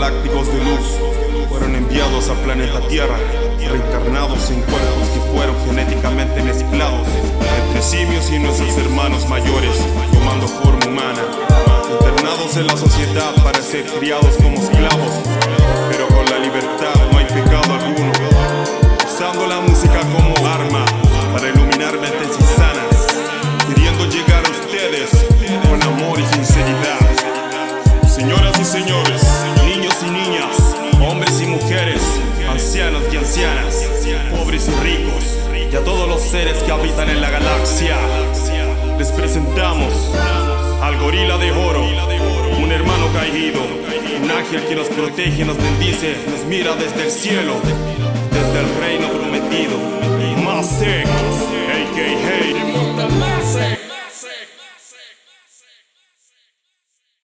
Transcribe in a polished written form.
galácticos de luz fueron enviados al planeta Tierra, reencarnados en cuerpos que fueron genéticamente mezclados entre simios y nuestros hermanos mayores, tomando forma humana, internados en la sociedad para ser criados como esclavos, pero con la libertad no hay pecado alguno, usando la música como arma para iluminar mentes insanas, queriendo llegar a ustedes con amor y sinceridad. Señoras y señores, niños y niñas, hombres y mujeres, ancianos y ancianas, pobres y ricos, y a todos los seres que habitan en la galaxia, les presentamos al gorila de oro, un hermano caído, un ángel que nos protege, nos bendice, nos mira desde el cielo, desde el reino prometido. Masek.